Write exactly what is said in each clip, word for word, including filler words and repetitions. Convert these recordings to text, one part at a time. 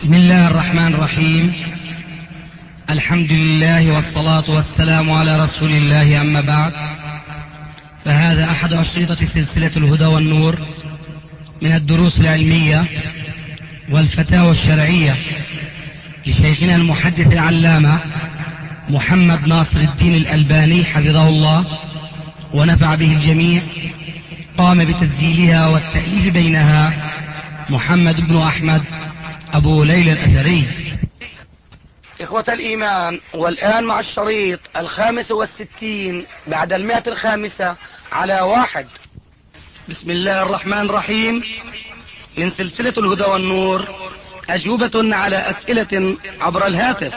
بسم الله الرحمن الرحيم. الحمد لله والصلاة والسلام على رسول الله، أما بعد، فهذا أحد أشرطة سلسلة الهدى والنور من الدروس العلمية والفتاوى الشرعية لشيخنا المحدث العلامة محمد ناصر الدين الألباني حفظه الله ونفع به الجميع. قام بتسجيلها والتأليف بينها محمد بن أحمد أبو ليلى الأثري. إخوة الإيمان، والآن مع الشريط الخامس والستين بعد المئة الخامسة على واحد. بسم الله الرحمن الرحيم. من سلسلة الهدى والنور، أجوبة على أسئلة عبر الهاتف.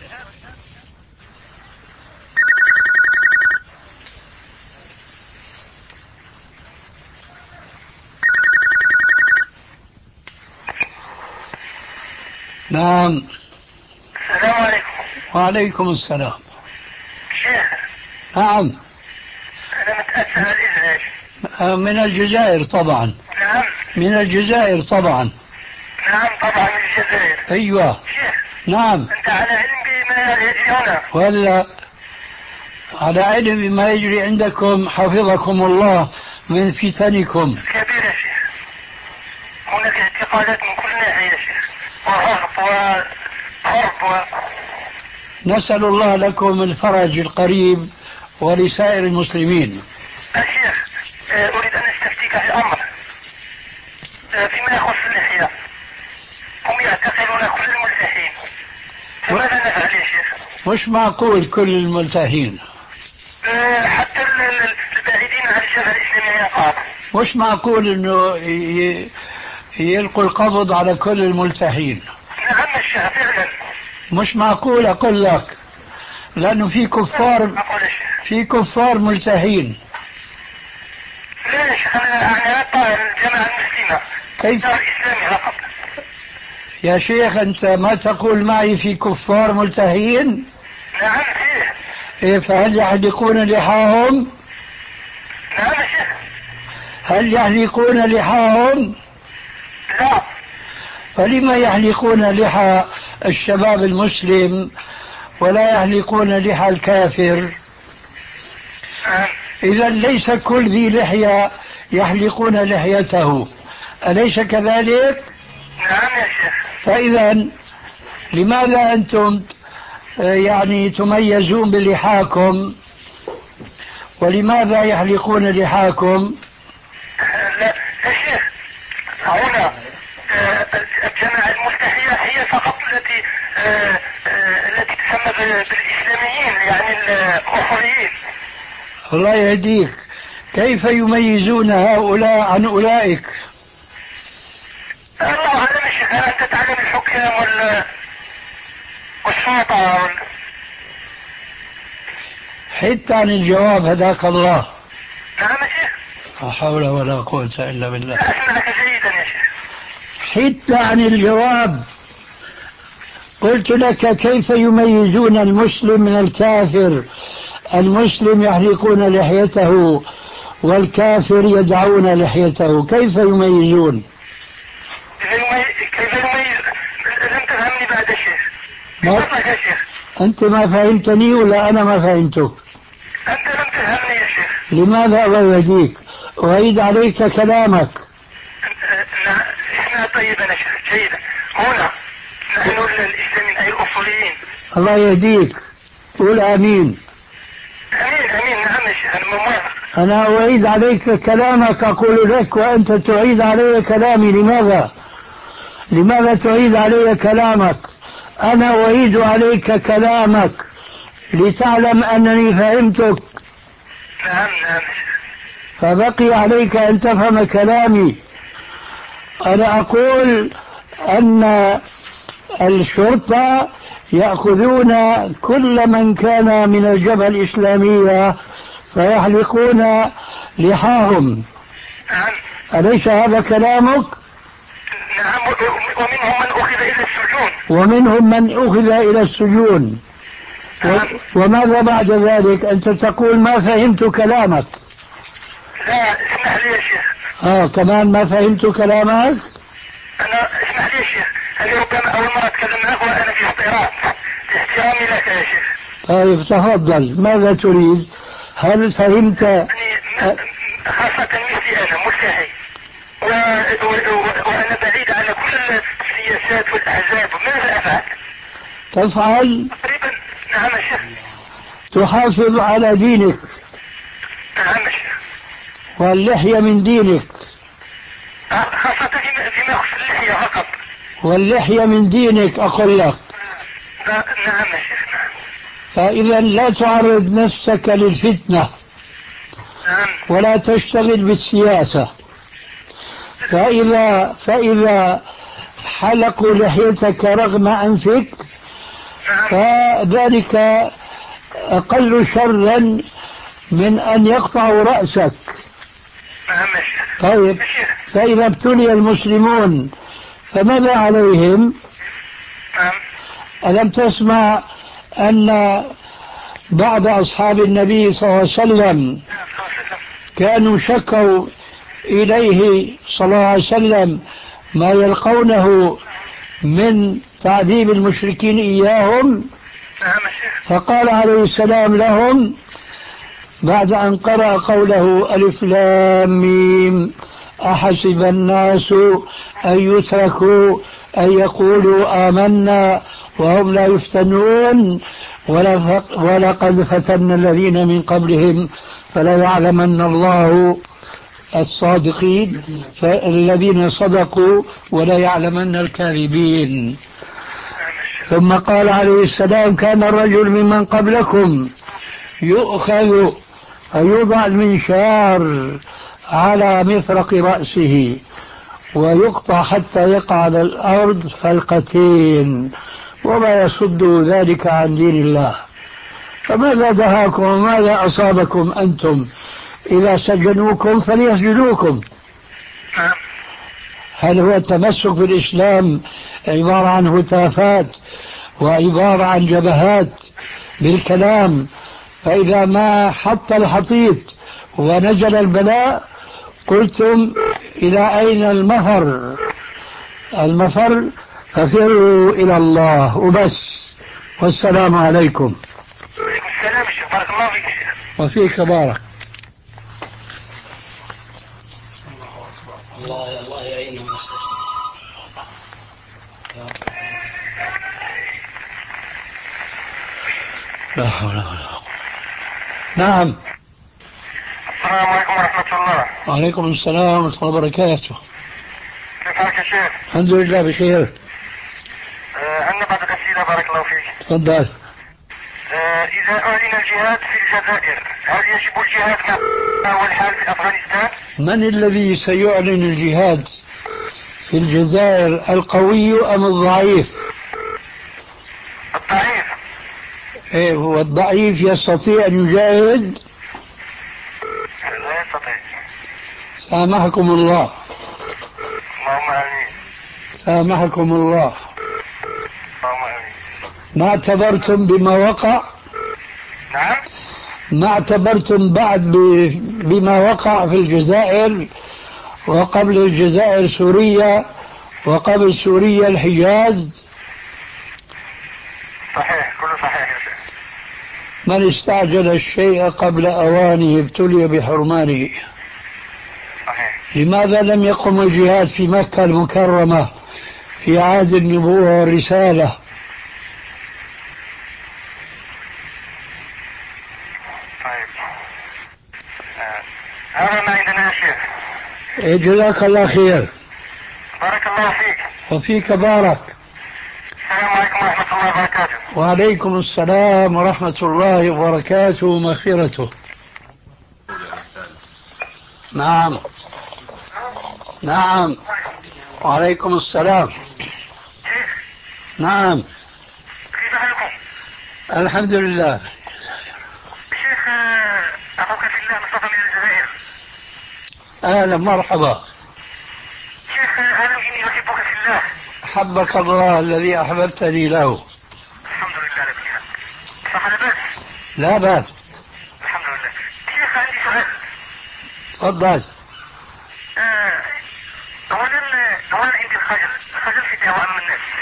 نعم. السلام عليكم. وعليكم السلام. شيخ. نعم. أنا متأسف على الإزعاج. من الجزائر طبعا. نعم. من الجزائر طبعا. نعم طبعا من الجزائر. أيوة. شيخ. نعم. أنت على علم بما يجري هنا؟ ولا على علم بما يجري عندكم حفظكم الله من فتنكم. كبير يا شيخ. هناك اعتقادات من كل ناحية يا شيخ، وهرب وهرب و... نسأل الله لكم الفرج القريب ولسائر المسلمين. الشيخ، أريد أن أستفتيك في أمر فيما يخص اللحية. هم يعتقلون كل الملتحين، فماذا نفعل يا شيخ؟ مش معقول كل الملتحين، حتى البعيدين عن الجبهة الإسلامية يقال. مش معقول انه ي... يلقوا القبض على كل الملتحين. نعم الشيخ فعلا. مش معقول أقول لك، لأنه في كفار في كفار ملتحين. ليش؟ أنا أعني الجماعة المسلمة. كيف؟ الإسلامي فقط. يا شيخ أنت ما تقول معي في كفار ملتحين؟ نعم فيه. إيه، فهل يحلقون لحاهم؟ نعم يا شيخ. هل يحلقون لحاهم؟ لا. فلما يحلقون لحى الشباب المسلم ولا يحلقون لحى الكافر؟ إذا ليس كل ذي لحية يحلقون لحيته، أليس كذلك؟ نعم يا شيخ. فإذا لماذا أنتم يعني تميزون بلحاكم ولماذا يحلقون لحاكم؟ لا يا شيخ، هنا الجماعة الملتحية هي فقط التي التي تسمى بالإسلاميين، يعني الأخرين. الله يهديك، كيف يميزون هؤلاء عن أولئك؟ الله أعلم يا شيخ. أنت تعلم الحكام وال والشرطة وال... حتى عن الجواب هداك الله. نعم يا شيخ. لا حول ولا قوة إلا بالله. لا أسمعك جيدا يا شيخ. حتى عن الجواب قلت لك كيف يميزون المسلم من الكافر؟ المسلم يحلقون لحيته والكافر يدعون لحيته، كيف يميزون؟ كيف يميز؟ لم تفهمني بعد يا شيخ. ما... يا شيخ. أنت ما فهمتني ولا أنا ما فهمتك؟ أنت لم تفهمني يا شيخ. لماذا الله يهديك؟ أعيد عليك كلامك. نعم اسمع طيبا يا شيخ جيدا. هنا نحن الإسلاميين أي الأصوليين. الله يهديك، قول آمين. أمين أمين. نعم يا شيخ أنا موافق. أنا أعيد عليك كلامك أقول لك وأنت تعيد علي كلامي. لماذا؟ لماذا تعيد علي كلامك؟ أنا أعيد عليك كلامك لتعلم أنني فهمتك. نعم نعم. فبقي عليك أن تفهم كلامي. أنا أقول أن الشرطة يأخذون كل من كان من الجبهة الإسلامية فيحلقون لحاهم. نعم. أليس هذا كلامك؟ نعم. ومنهم من أخذ إلى السجون. ومنهم من أخذ إلى السجون. نعم. وماذا بعد ذلك؟ أنت تقول ما فهمت كلامك. لا اسمح لي يا شيخ. آه كمان ما فهمت كلامك. أنا اسمح لي يا شيخ، أنا ربما أول مرة أتكلم معك وأنا في احترام احترامي لك يا شيخ. طيب تفضل، ماذا تريد؟ هل فهمت؟ يعني خاصة مثلي أنا ملتحي و... و... و... وأنا بعيد عن كل السياسات والأحزاب، ماذا أفعل؟ تفعل؟ تقريبا. نعم يا شيخ. تحافظ على دينك. نعم يا شيخ. واللحية من دينك. خاصة فيما يخص اللحية فقط. واللحية من دينك أقول لك. نعم يا شيخ. نعم. فإذا لا تعرض نفسك للفتنة. نعم. ولا تشتغل بالسياسة. فإذا فإذا حلقوا لحيتك رغم أنفك فذلك أقل شرا من أن يقطعوا رأسك. طيب فإذا ابتلي المسلمون فماذا عليهم؟ ألم تسمع أن بعض أصحاب النبي صلى الله عليه وسلم كانوا شكوا إليه صلى الله عليه وسلم ما يلقونه من تعذيب المشركين إياهم؟ فقال عليه السلام لهم بعد أن قرأ قوله ألف لام ميم أحسب الناس أن يتركوا أن يقولوا آمنا وهم لا يفتنون ولقد فتنا الذين من قبلهم فلا يعلمن الله الصادقين الذين صدقوا ولا يعلمن الكاذبين. ثم قال عليه السلام كان الرجل ممن قبلكم يؤخذ فيوضع المنشار على مفرق رأسه ويقطع حتى يقع على الأرض فلقتين وما يصد ذلك عن دين الله. فماذا دهاكم وماذا أصابكم أنتم؟ إذا سجنوكم فليسجنوكم. هل هو التمسك بالإسلام عبارة عن هتافات وعبارة عن جبهات بالكلام؟ فإذا ما حط الحطيط ونزل البلاء قلتم إلى أين المفر؟ المفر ففروا إلى الله وبس. والسلام عليكم. وعليكم السلام الشيخ. بارك الله فيك. وفيك بارك. الله الله يعيننا ويستر. لا حول ولا قوة. نعم. السلام عليكم ورحمة الله. وعليكم السلام ورحمة الله وبركاته. كيف حالك يا شيخ؟ الحمد لله بخير. آه عندنا بعض الأسئلة بارك الله فيك. تفضل. آه إذا أعلن الجهاد في الجزائر هل يجب الجهاد مع هو الحال في أفغانستان؟ من الذي سيعلن الجهاد في الجزائر، القوي أم الضعيف؟ الضعيف. إيه هو الضعيف يستطيع أن يجاهد؟ لا يستطيع. سامحكم الله. اللهم آمين. سامحكم الله. اللهم آمين. ما اعتبرتم بما وقع؟ نعم. ما اعتبرتم بعد بما وقع في الجزائر، وقبل الجزائر سوريا، وقبل سوريا الحجاز؟ صحيح كله صحيح يا شيخ. من استعجل الشيء قبل أوانه ابتلي بحرمانه. صحيح. لماذا لم يقم الجهاد في مكة المكرمة في عهد النبوة والرسالة؟ طيب. آه. هذا ما عندنا يا شيخ. جزاك الله خير. بارك الله فيك. وفيك بارك. السلام عليكم ورحمة الله وبركاته. وعليكم السلام ورحمة الله وبركاته ومغفرته. نعم نعم. وعليكم السلام. نعم. كيف حالكم؟ الحمد لله. شيخ أخوك في الله مصطفى من الجزائر. أهلا مرحبا. شيخ أعلم إني أحبك في الله. حبك الله الذي أحببتني له. الحمد لله رب العالمين. صح لا بأس؟ لا بأس. الحمد لله. شيخ عندي سؤال. تفضل. آه، أولا أولا عندي الخجل، الخجل في الدعوة أمام الناس.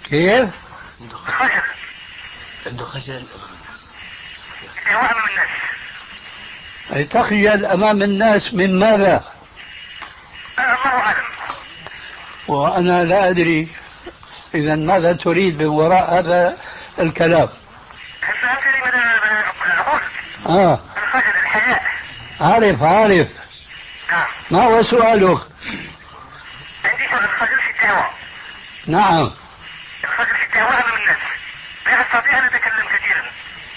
كيف؟ خجل. عنده خجل أمام الناس. استهواء أمام الناس. أي تخجل أمام الناس من ماذا؟ الله أعلم. وأنا لا أدري إذا ماذا تريد من وراء هذا الكلام؟ فهمتني ماذا أقول؟ آه. الخجل، الحياء. عارف عارف. نعم. ما هو سؤالك؟ عندي سؤال. الخجل في الدعوة. نعم. الخجل في الدعوة أمام الناس، لا أستطيع أن أتكلم كثيرا.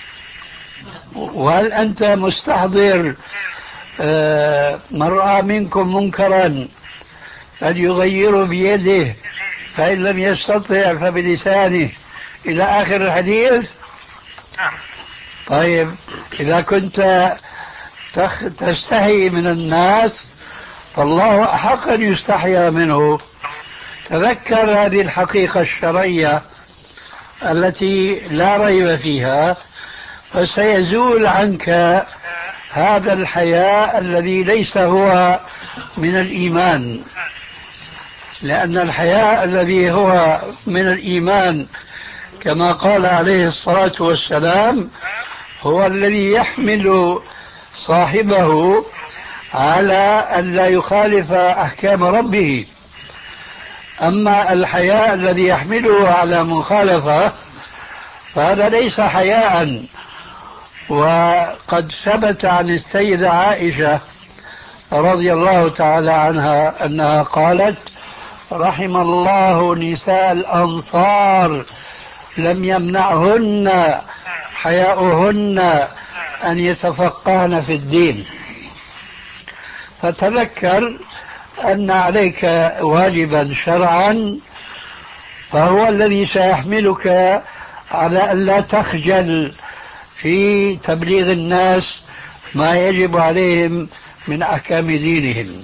وهل أنت مستحضر آه من رأى منكم منكرا فليغيره بيده فإن لم يستطع فبلسانه إلى آخر الحديث؟ نعم. طيب إذا كنت تخ... تستحي من الناس فالله أحق أن يستحيا منه. تذكر هذه الحقيقة الشرعية التي لا ريب فيها، فسيزول عنك هذا الحياء الذي ليس هو من الإيمان، لأن الحياء الذي هو من الإيمان كما قال عليه الصلاة والسلام هو الذي يحمل صاحبه على أن لا يخالف أحكام ربه. أما الحياء الذي يحمله على مخالفة فهذا ليس حياء. وقد ثبت عن السيدة عائشة رضي الله تعالى عنها أنها قالت: رحم الله نساء الأنصار لم يمنعهن حياؤهن أن يتفقهن في الدين. فتذكر أن عليك واجبا شرعا فهو الذي سيحملك على أن لا تخجل في تبليغ الناس ما يجب عليهم من أحكام دينهم.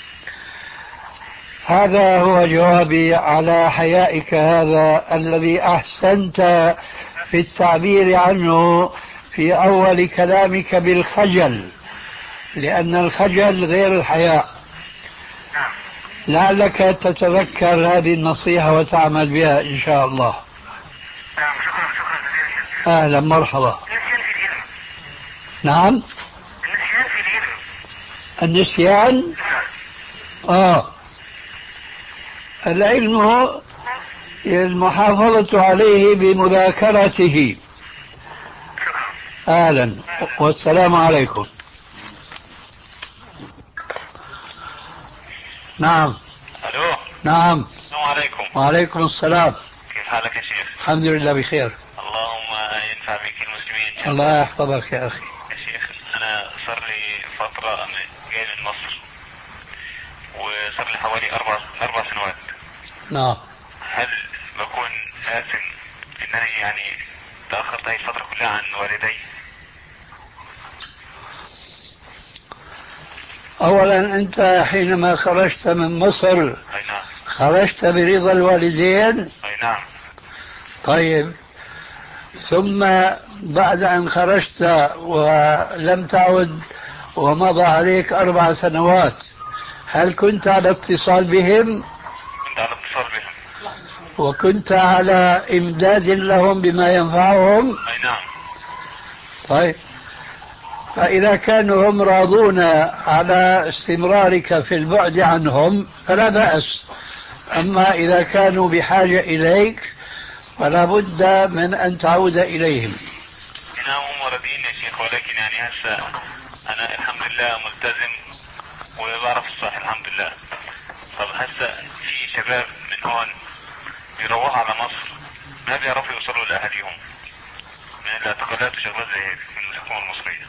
هذا هو جوابي على حيائك هذا الذي أحسنت في التعبير عنه في أول كلامك بالخجل، لأن الخجل غير الحياء. لعلك تتذكر هذه النصيحة وتعمل بها إن شاء الله. نعم. شكرا شكرا. أهلا مرحبا. النسيان في العلم. نعم. النسيان في العلم. النسيان. آه العلم هو المحافظة عليه بمذاكرته. أهلا والسلام عليكم. نعم. الو. نعم. السلام عليكم. وعليكم السلام. كيف حالك يا شيخ؟ الحمد لله بخير. اللهم ينفع بك المسلمين. الله يحفظك يا أخي. يا شيخ أنا صار لي فترة أنا جاي من مصر وصار لي حوالي أربع أربع سنوات. نعم. هل بكون آثم إنني يعني تأخرت هذه الفترة كلها عن والدي؟ أولا أنت حينما خرجت من مصر أي نعم. خرجت برضا الوالدين؟ أي نعم. طيب، ثم بعد أن خرجت ولم تعد ومضى عليك أربع سنوات هل كنت على اتصال بهم؟ كنت على اتصال بهم. وكنت على إمداد لهم بما ينفعهم؟ أي نعم. طيب، فإذا كانوا هم راضون على استمرارك في البعد عنهم فلا بأس. أما إذا كانوا بحاجة إليك فلا بد من أن تعود إليهم. نعم هم راضين يا شيخ، ولكن يعني هسه أنا الحمد لله ملتزم وبعرف الصح الحمد لله. طب هسه في شباب من هون بيروحوا على مصر ما بيعرفوا يوصلوا لأهاليهم من الاعتقالات وشغلات زي هيك من الحكومة المصرية.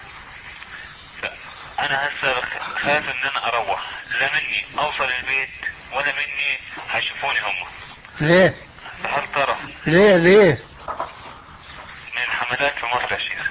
فأنا هسه خايف إن أنا أروح لا مني أوصل البيت ولا مني هيشوفوني هم. ليه؟ هل ترى ليه ليه؟ من الحملات في مصر يا شيخ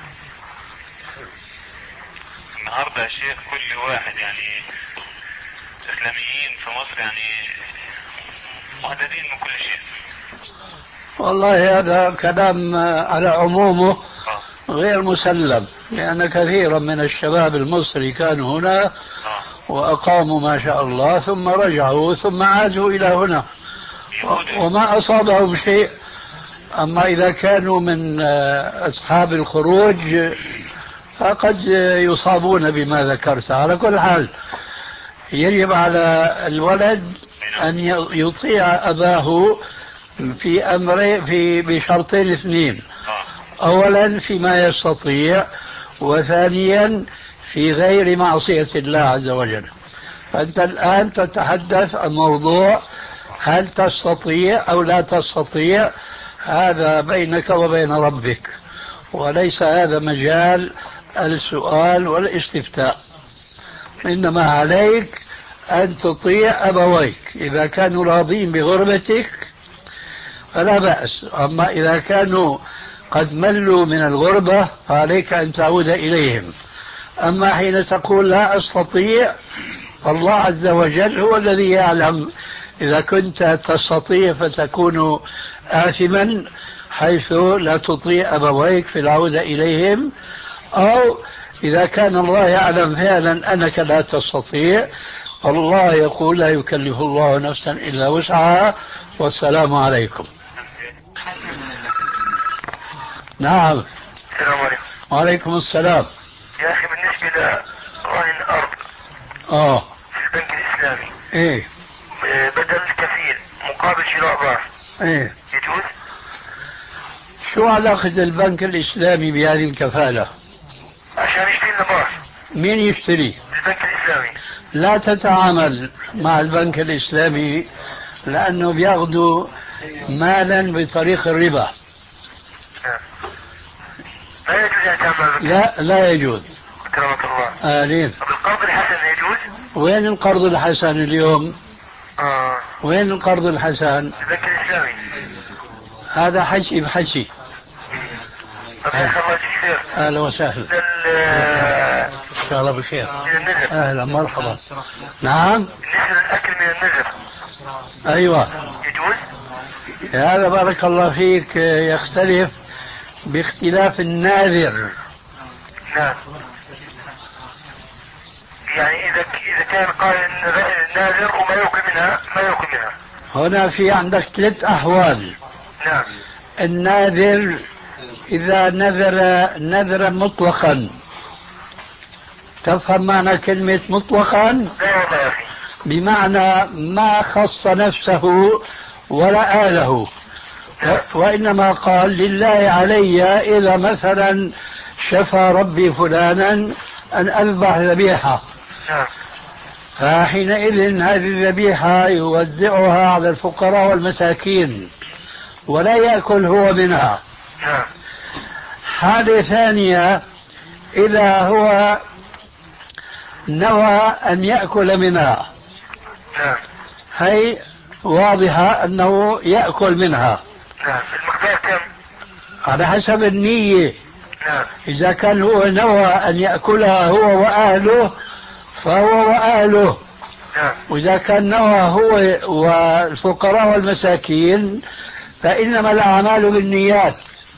النهاردة يا شيخ كل واحد يعني إسلاميين في مصر يعني مهددين من كل شيء. والله هذا كلام على عمومه غير مسلم، لأن كثيرا من الشباب المصري كانوا هنا وأقاموا ما شاء الله ثم رجعوا ثم عادوا إلى هنا، وما أصابهم شيء. أما إذا كانوا من أصحاب الخروج فقد يصابون بما ذكرت. على كل حال يجب على الولد أن يطيع أباه في أمر في بشرطين اثنين: أولا فيما يستطيع، وثانيا في غير معصية الله عز وجل. فأنت الآن تتحدث عن موضوع هل تستطيع أو لا تستطيع، هذا بينك وبين ربك، وليس هذا مجال السؤال والاستفتاء. إنما عليك أن تطيع أبويك. إذا كانوا راضين بغربتك فلا بأس، أما إذا كانوا قد ملوا من الغربة فعليك أن تعود إليهم. أما حين تقول لا أستطيع فالله عز وجل هو الذي يعلم. إذا كنت تستطيع فتكون آثما حيث لا تطيع أبويك في العودة إليهم، أو إذا كان الله يعلم فعلا أنك لا تستطيع فالله يقول لا يكلف الله نفسا إلا وسعها والسلام عليكم. نعم. السلام عليكم. وعليكم السلام. يا أخي بالنسبة لرهن الأرض آه في البنك الإسلامي، إيه بدل الكفيل مقابل شراء باص، إيه يجوز؟ شو علاقة البنك الإسلامي بهذه الكفالة؟ عشان يشتري لنا باص. مين يشتري؟ البنك الإسلامي. لا تتعامل مع البنك الإسلامي لأنه بياخذوا مالا بطريق الربا. لا يجوز أن تعمل. لا لا يجوز. أكرمك الله. آلين. القرض الحسن يجوز؟ وين القرض الحسن اليوم؟ آه. وين القرض الحسن؟ البنك الإسلامي. هذا حكي بحكي. الله خير. أهلا وسهلا. إن شاء الله بخير. أهلا مرحبا. نعم. بالنسبة للأكل من النذر. أيوة. يجوز؟ هذا بارك الله فيك يختلف باختلاف الناذر. نعم. يعني إذا إذا كان قال الناذر وما يأكل منها ما يأكل منها. هنا في عندك ثلاث أحوال. نعم. الناذر إذا نذر نذرا مطلقا. تفهم معنى كلمة مطلقا؟ لا والله يا أخي. بمعنى ما خص نفسه ولا آله، وإنما قال لله علي إذا مثلا شفى ربي فلانا أن أذبح ذبيحة، فحينئذ هذه الذبيحة يوزعها على الفقراء والمساكين ولا يأكل هو منها. حالة ثانية إذا هو نوى أن يأكل منها، هي واضحة أنه يأكل منها. المقدار كم؟ على حسب النية. إذا كان هو نوى أن يأكلها هو وأهله فهو وأهله، وإذا كان نوى هو والفقراء والمساكين فإنما الأعمال بالنيات.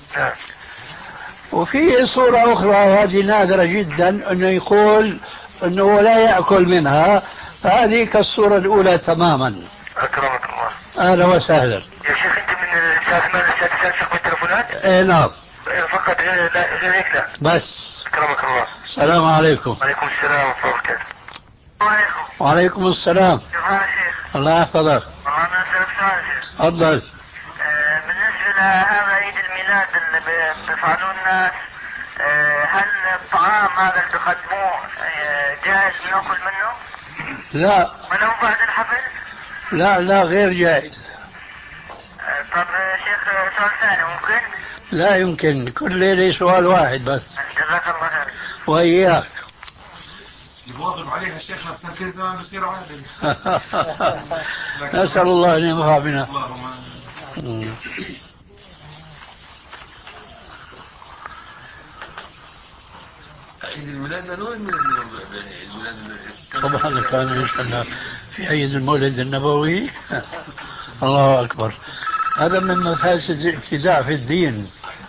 وفي صورة أخرى وهذه نادرة جدا أنه يقول أنه لا يأكل منها، فهذه كالصورة الأولى تماما. أكرمك الله. أهلا وسهلا. يا شيخ أنت من الساعة ثمانية للساعة تسعة تشغل التلفونات؟ إيه نعم. فقط غير هيك لا. بس. أكرمك الله. السلام عليكم. وعليكم السلام ورحمة الله وبركاته. وعليكم. وعليكم السلام. كيف حالك يا شيخ؟ الله يحفظك. والله أنا أسألك سؤال يا شيخ. تفضل. بالنسبة لهذا عيد الميلاد اللي بيفعلوه الناس، هل الطعام هذا اللي بيقدموه جاهز ناكل منه؟ لا. ولو بعد الحفل؟ لا لا غير جائز. طب شيخ سؤال ثاني ممكن؟ لا يمكن، كل ليلة سؤال واحد بس. جزاك الله خير. وإياك. يواظب عليها شيخنا في كل زمان بصير عادل. نسأل الله أن ينفع بنا. اللهم. عيد الميلاد نوع من عيد الميلاد طبعا كان يشتغل في عيد المولد النبوي. الله أكبر، هذا من مفاسد الابتداع في الدين،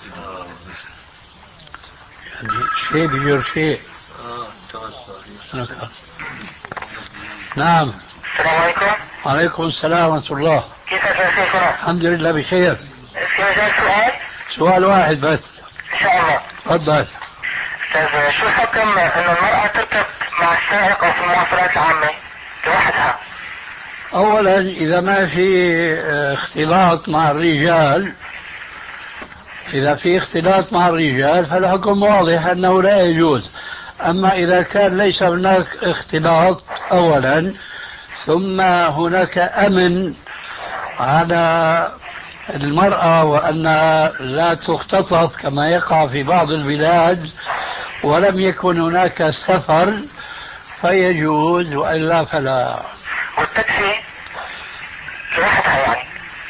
يعني شيء بيجر شيء. نعم. السلام عليكم. وعليكم السلام ورحمة الله. كيف يا شيخنا؟ الحمد لله بخير. في مجال سؤال؟ سؤال واحد بس. إن شاء الله. تفضل. أستاذ، شو حكم إنه المرأة تركب مع السائق أو في المواصلات العامة لوحدها؟ أولا إذا ما في اختلاط مع الرجال إذا في اختلاط مع الرجال فالحكم واضح أنه لا يجوز. أما إذا كان ليس هناك اختلاط أولا ثم هناك أمن على المرأة وأنها لا تختطف كما يقع في بعض البلاد ولم يكن هناك سفر فيجوز وإلا فلا. والتاكسي لوحدها يعني؟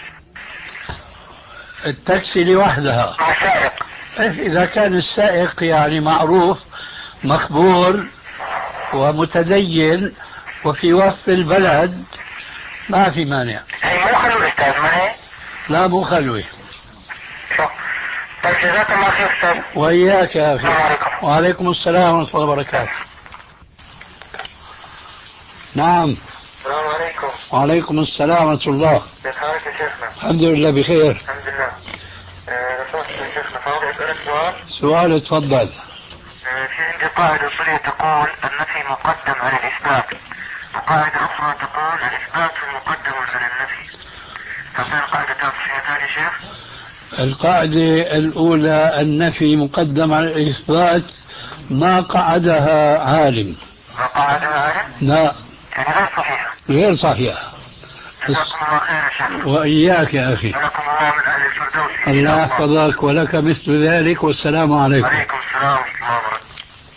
التاكسي لوحدها مع سائق؟ إذا كان السائق يعني معروف مخبول ومتدين وفي وسط البلد ما في مانع. هي مو خلوة أستاذ، ما هي؟ لا مو خلوة. شو؟ طيب جزاك الله خير أستاذ. وإياك يا أخي. السلام عليكم. وعليكم السلام ورحمة الله وبركاته. نعم. السلام عليكم. وعليكم السلام ورحمة الله. كيف حالك يا شيخنا؟ الحمد لله بخير. الحمد لله. لو سمحت يا شيخنا فاضي أسألك سؤال؟ سؤال اتفضل. آه، في عندي قاعدة أصولية تقول النفي مقدم على الإثبات، وقاعدة أخرى تقول الإثبات مقدم على النفي. هذه القاعدة تصحيحتان يا شيخ؟ القاعدة الأولى النفي مقدم على الإثبات ما قعدها عالم. ما قاعدها عالم؟ لا. يعني غير صحيحة. غير صحيحة. جزاكم الله خير يا شيخ. وإياك يا أخي. جزاكم الله من أهل الفردوس. الله يحفظك ولك مثل ذلك والسلام عليكم. وعليكم السلام ورحمة الله وبركاته.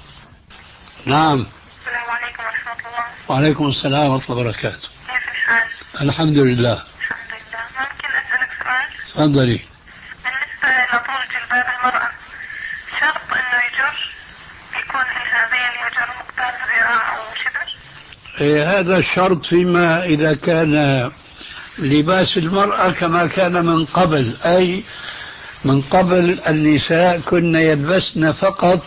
نعم. السلام عليكم ورحمة الله. وعليكم السلام ورحمة الله وبركاته. كيف الحال؟ الحمد لله. الحمد لله. ممكن أسألك سؤال؟ تفضلي. بالنسبة لطول جلباب المرأة شرط إنه يجر يكون الهذين يجر مقدار ذراع أو شبر؟ إيه هذا الشرط فيما إذا كان لباس المرأة كما كان من قبل، أي من قبل النساء كن يلبسن فقط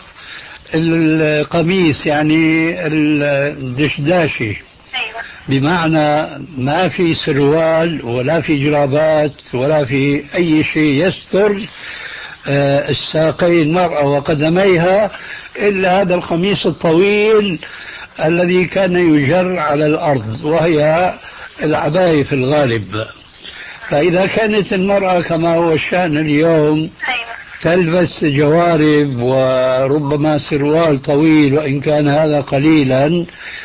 القميص يعني الدشداشي. أيوة. بمعنى ما في سروال ولا في جرابات ولا في أي شيء يستر الساقين المرأة وقدميها إلا هذا القميص الطويل الذي كان يجر على الأرض وهي العباية في الغالب. فإذا كانت المرأة كما هو الشأن اليوم تلبس جوارب وربما سروال طويل وإن كان هذا قليلا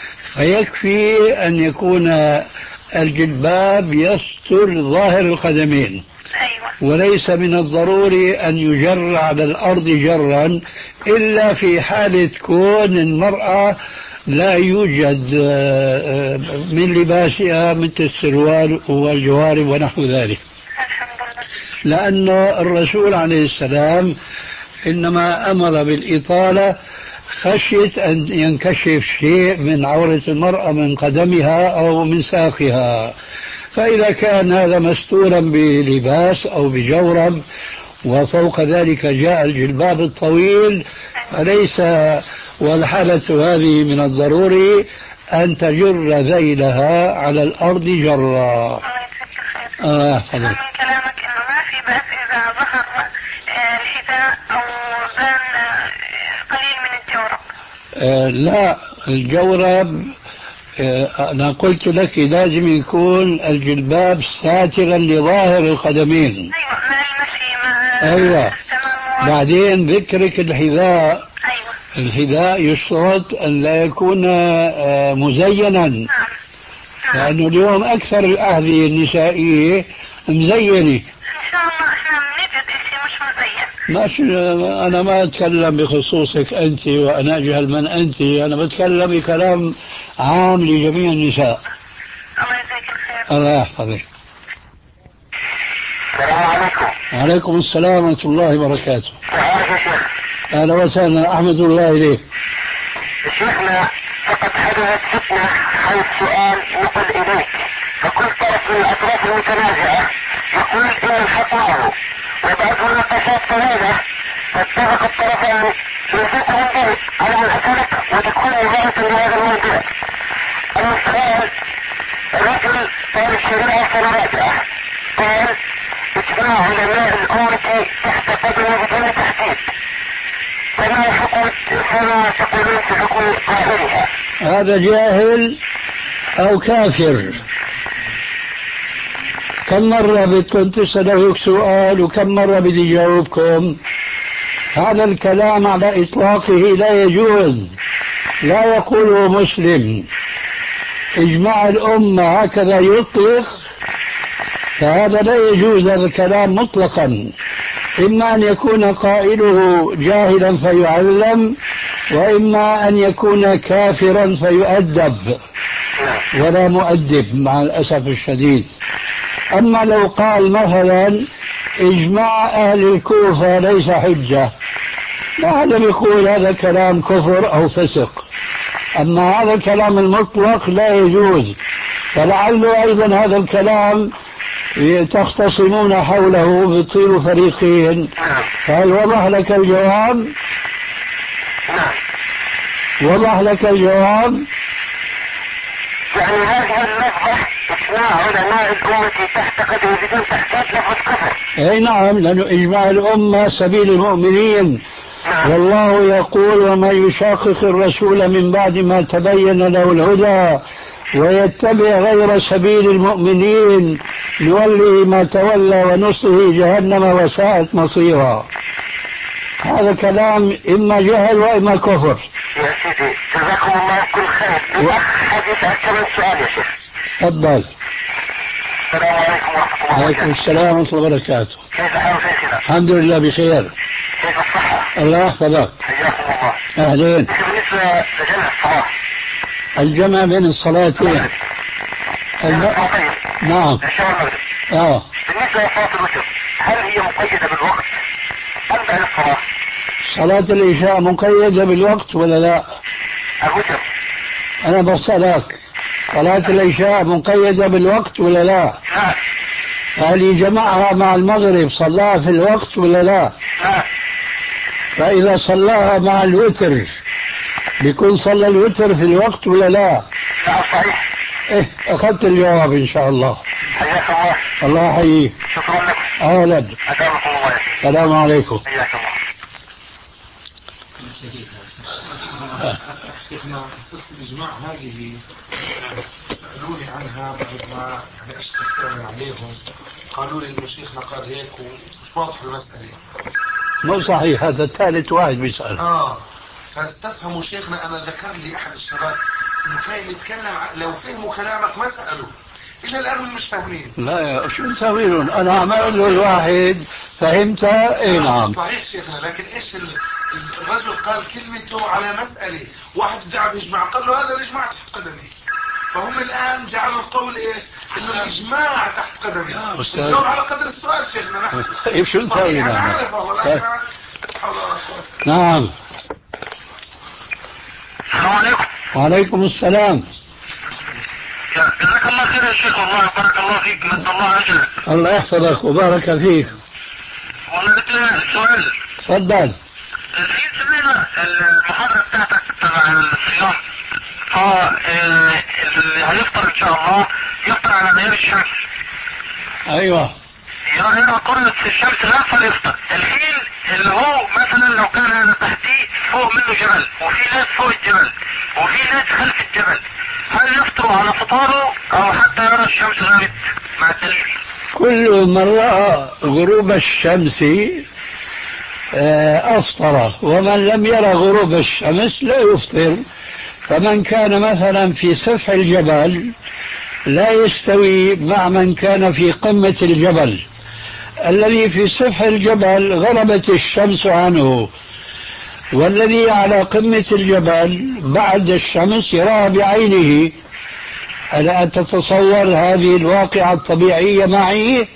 فيكفي أن يكون الجلباب يستر ظاهر القدمين، وليس من الضروري أن يجر على الأرض جرا إلا في حالة كون المرأة لا يوجد من لباسها مثل السروال والجوارب ونحو ذلك. لأن الرسول عليه السلام إنما أمر بالإطالة خشية أن ينكشف شيء من عورة المرأة من قدمها أو من ساقها. فإذا كان هذا مستورا بلباس أو بجورب وفوق ذلك جاء الجلباب الطويل فليس والحالة هذه من الضروري أن تجر ذيلها على الأرض جرا. آه من كلامك إنه ما في بأس إذا ظهر الحذاء أو بان قليل من الجورب. آه لا الجورب آه أنا قلت لك لازم يكون الجلباب ساترا لظاهر القدمين. أيوة مع المشي مع أيوة. بعدين ذكرك الحذاء. أيوة. الحذاء يشترط أن لا يكون آه مزينا. نعم. لأنه اليوم أكثر الأحذية النسائية مزينة. إن شاء الله إحنا بنجد إشي مش مزين. مش أنا ما أتكلم بخصوصك أنت وأنا أجهل من أنت، أنا بتكلم بكلام عام لجميع النساء. الله يجزيك الخير. الله يحفظك. السلام عليكم. وعليكم السلام ورحمة الله وبركاته. تعالى يا شيخ. أهلا وسهلا أحمد الله إليك. شيخنا فقد حدثت فتنة حول سؤال نقل إليك، فكل طرف من الأطراف المتنازعة يقول إن الحق معه، وبعد مناقشات طويلة فاتفق الطرفان يوثق من ذلك على أن أسألك وتكون نهاية لهذا الموضوع. أما السؤال شريعة سنراجعه. قال اجماع علماء الأمة تحت قدمه بدون تحديد، فما حكم فما تقولون في حكم ظاهرها؟ هذا جاهل أو كافر. كم مرة بدكم تسألوا سؤال وكم مرة بدي يجاوبكم؟ هذا الكلام على إطلاقه لا يجوز، لا يقوله مسلم. إجماع الأمة هكذا يطلق، فهذا لا يجوز هذا الكلام مطلقا. إما أن يكون قائله جاهلا فيعلم، وإما أن يكون كافرا فيؤدب، ولا مؤدب مع الأسف الشديد. أما لو قال مثلا إجماع أهل الكوفة ليس حجة، لا أحد يقول هذا كلام كفر أو فسق. أما هذا الكلام المطلق لا يجوز، فلعله أيضا هذا الكلام تختصمون حوله بتصيروا فريقين. فهل وضح لك الجواب؟ وضح لك الجواب؟ يعني هذه اللفظة اجماع علماء الأمة تحت قدمه بدون تحديد لفظ كفر. اي نعم، لأنه إجماع الأمة سبيل المؤمنين. نعم. والله يقول ومن يشاقق الرسول من بعد ما تبين له الهدى ويتبع غير سبيل المؤمنين نوله ما تولى ونصله جهنم وساءت مصيرا. هذا كلام إما جهل وإما كفر. يا سيدي جزاكم الله كل خير. الأخ حديث أكثر من سؤال يا شيخ. تفضل. السلام عليكم ورحمة الله وبركاته. وعليكم السلام ورحمة الله وبركاته. كيف حال شيخنا؟ الحمد لله بخير. كيف الصحة؟ الله يحفظك. حياكم الله. أهلين. بالنسبة لجمع الصلاة، الجمع بين الصلاتين. الم... نعم. العشاء والمغرب. اه. بالنسبة لصلاة الوتر، هل هي مقيدة بالوقت أم بعد الصلاة؟ صلاة العشاء مقيدة بالوقت ولا لا؟ الوتر. أنا بسألك، صلاة العشاء مقيدة بالوقت ولا لا؟ لا. هل جمعها مع المغرب صلاها في الوقت ولا لا؟ لا. فإذا صلاها مع الوتر بيكون صلى الوتر في الوقت ولا لا؟ لا صحيح. إيه أخذت الجواب إن شاء الله. حياك الله. الله يحييك. شكرا لكم. أهلا. أدامكم الله يا سيدي. السلام عليكم. حياك الله. شيخنا قصة الإجماع هذه سألوني عنها بعد ما يعني أشتكي فعلا عليهم، قالوا لي إنه شيخنا قال هيك ومش واضح المسألة. مو صحيح، هذا الثالث واحد بيسأل. آه فاستفهموا شيخنا. أنا ذكر لي أحد الشباب إنه كان يتكلم لو فهموا كلامك ما سألوا، إلى الآن مش فاهمين. لا يا شو نسوي لهم؟ أنا عمل له الواحد فهمتها. إيه نعم صحيح شيخنا، لكن إيش الرجل قال كلمته على مسألة، واحد دعا بإجماع قال له هذا الإجماع تحت قدمي، فهم الآن جعلوا القول إيش؟ إنه الإجماع تحت قدمي. نجاوب على قدر السؤال شيخنا نحن. طيب شو نسوي؟ أنا نعم. عارف والله لكن نعم. السلام عليكم. وعليكم السلام. جزاك الله خير يا شيخ، والله بارك الله فيك، مد الله أجرك. الله يحفظك وبارك فيك. والله بدي سؤال. تفضل. الحين سمعنا المحاضرة بتاعتك تبع الصيام، فاللي هيفطر إن شاء الله يفطر على غير الشمس. أيوة. يا هنا قرنت في الشمس لا فليفطر. الحين اللي هو مثلا لو كان هذا تحتيه فوق منه جبل وفي ناس فوق الجبل وفي ناس خلف الجبل، هل يفطروا على فطاره او حتى يرى الشمس غابت مع الدليل؟ كل من رأى غروب الشمس أفطر، ومن لم يرى غروب الشمس لا يفطر. فمن كان مثلا في سفح الجبل لا يستوي مع من كان في قمة الجبل. الذي في سفح الجبل غربت الشمس عنه، والذي على قمة الجبل بعد الشمس يراها بعينه. ألا تتصور هذه الواقعة الطبيعية معي؟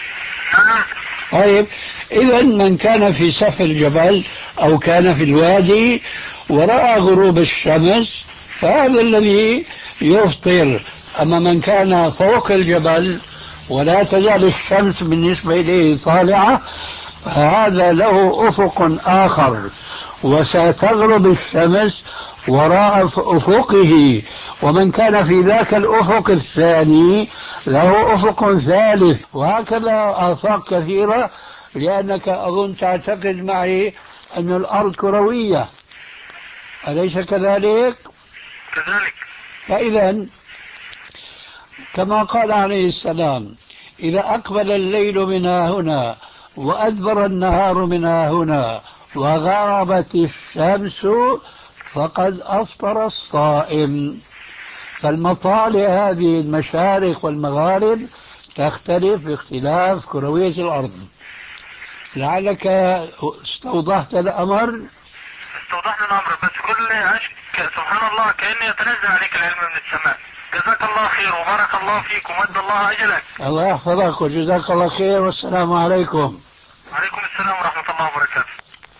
طيب إذا من كان في سفح الجبل أو كان في الوادي ورأى غروب الشمس فهذا الذي يفطر. أما من كان فوق الجبل ولا تزال الشمس بالنسبة إليه طالعة فهذا له أفق آخر، وستغرب الشمس وراء أفقه ومن كان في ذاك الأفق الثاني له أفق ثالث، وهكذا آفاق كثيرة، لأنك أظن تعتقد معي أن الأرض كروية، أليس كذلك؟ كذلك. فإذا كما قال عليه السلام: إذا أقبل الليل من هنا وأدبر النهار من هنا وغابت الشمس فقد أفطر الصائم. فالمطالع هذه المشارق والمغارب تختلف باختلاف كروية الأرض. لعلك استوضحت الأمر. استوضحنا الأمر، بس كل عشق سبحان الله كأني يتنزل عليك العلم من السماء. جزاك الله خير وبارك الله فيك ومد الله أجلك. الله يحفظك وجزاك الله خير، والسلام عليكم. وعليكم السلام ورحمة الله وبركاته.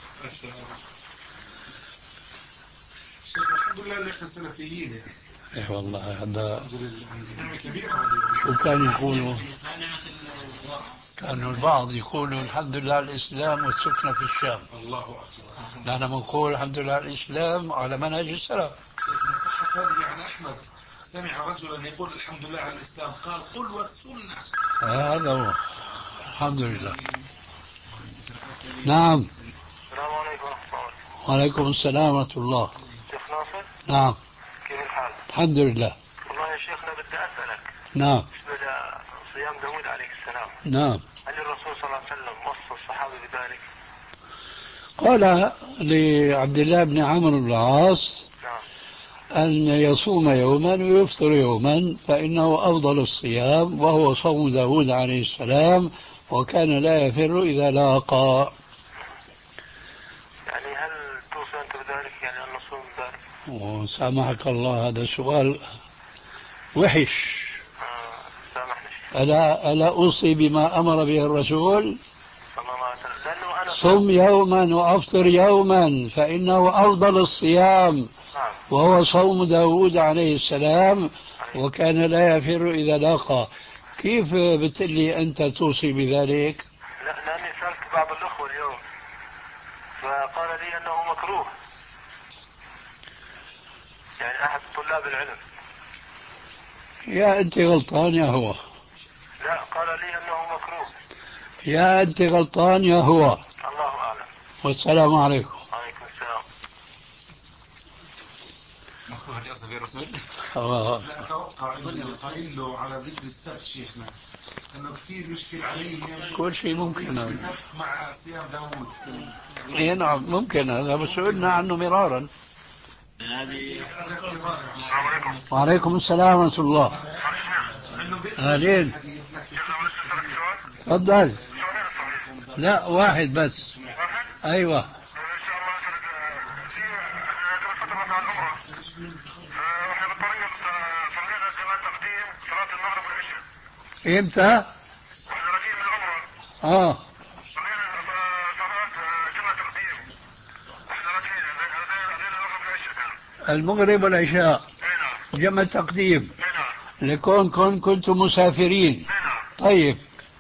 الحمد لله اللي احنا سلفيين يعني. اي والله هذا نعمة كبيرة. شو كان يقولوا؟ كانوا البعض يقولوا الحمد لله على الإسلام والسكنة في الشام. الله أكبر. نحن بنقول الحمد لله على الإسلام على منهج السلف. شيخنا صحت هذه يعني أحمد سمع رجلا يقول الحمد لله على الإسلام، قال قل والسنة. هذا هو الحمد لله. نعم. السلام عليكم ورحمة الله. وعليكم السلام ورحمة الله. شيخ ناصر. نعم. كيف الحال؟ الحمد لله. والله يا شيخنا بدي أسألك. نعم. بالنسبة لصيام داود عليه السلام. نعم. هل الرسول صلى الله عليه وسلم وصى الصحابة بذلك؟ قال لعبد الله بن عمرو بن العاص أن يصوم يوما ويفطر يوما فإنه أفضل الصيام، وهو صوم داود عليه السلام، وكان لا يفر إذا لاقى. يعني هل توصي أنت بذلك، يعني أن نصوم بذلك؟ وسامحك الله هذا سؤال وحش. آه سامحني. ألا, ألا أوصي بما أمر به الرسول؟ صلى الله عليه وسلم. لأنه أنا صم يوما وأفطر يوما فإنه أفضل الصيام، وهو صوم داود عليه السلام، وكان لا يفر إذا لاقى. كيف بتقلي أنت توصي بذلك؟ لا، لأني سألت بعض الأخوة اليوم فقال لي أنه مكروه، يعني أحد طلاب العلم. يا أنت غلطان يا هو. لا، قال لي أنه مكروه. يا أنت غلطان يا هو. الله أعلم. والسلام عليكم. عليكم السلام. مكروه اللي أصل في الرسول. آه. لا أتوقع أنه قايل له على ذكر السبت شيخنا أنه كثير يشكل عليهم كل شيء ممكن هذا. السبت مع صيام داود. إيه نعم ممكن هذا، بس سئلنا عنه مرارا. وعليكم السلام ورحمة الله. أهلين. تفضل. لا واحد بس. أيوة. امتى؟ اه المغرب والعشاء جمع تقديم لكون كن كنتم مسافرين. طيب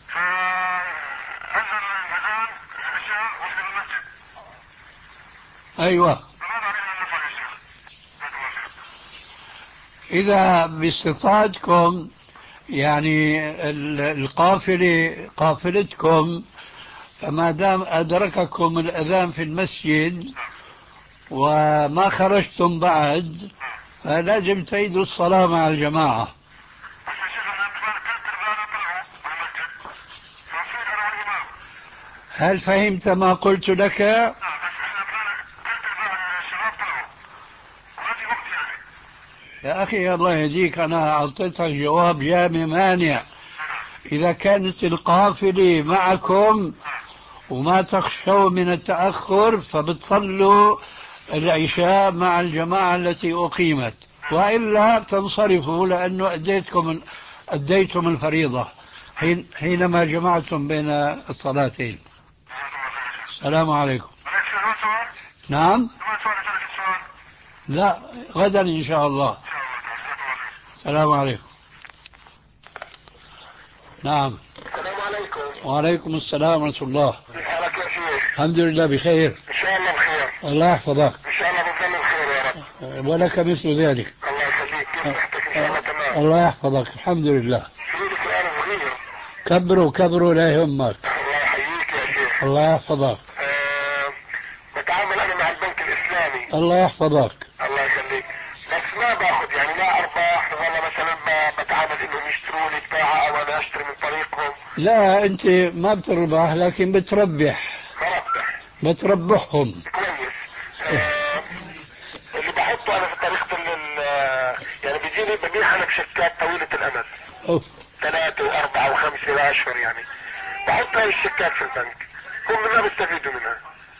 ايوه. اذا باستطاعتكم يعني القافلة قافلتكم، فما دام أدرككم الأذان في المسجد وما خرجتم بعد فلازم تعيدوا الصلاة مع الجماعة. هل فهمت ما قلت لك؟ يا أخي الله يهديك، أنا أعطيتك جواب جامع مانع. إذا كانت القافلة معكم وما تخشوا من التأخر فبتصلوا العشاء مع الجماعة التي أقيمت، وإلا تنصرفوا لأنه أديتكم أديتم الفريضة حين حينما جمعتم بين الصلاتين. السلام عليكم. نعم. لا غدا إن شاء الله. السلام عليكم. نعم. السلام عليكم. وعليكم السلام ورحمة الله. كيف حالك يا شيخ؟ الحمد لله بخير. إن شاء الله بخير. الله يحفظك. إن شاء الله بكمل خير يا رب. ولك مثل ذلك. الله يخليك. كيف صحتك؟ ان شاء الله تمام. الله يحفظك. الحمد لله. في لي سؤال صغير. كبروا كبروا لا يهمك. الله يحييك يا شيخ. الله يحفظك. أه بتعامل انا مع البنك الاسلامي. الله يحفظك. الله يخليك. بس ما باخذ يعني لا ارباح ولا مثلا بتعامل انهم يشتروا لي بضاعه او انا اشتري من طريقهم. لا انت ما بتربح لكن بتربح. بربح. بتربحهم. كويس. أه اللي بحطه انا في طريقه ال يعني بيجيني ببيع انا بشيكات طويله الامد. أوف. ثلاثة واربعة وخمسة واشهر يعني. بحط هاي الشيكات في البنك. هم ما بيستفيدوا منها.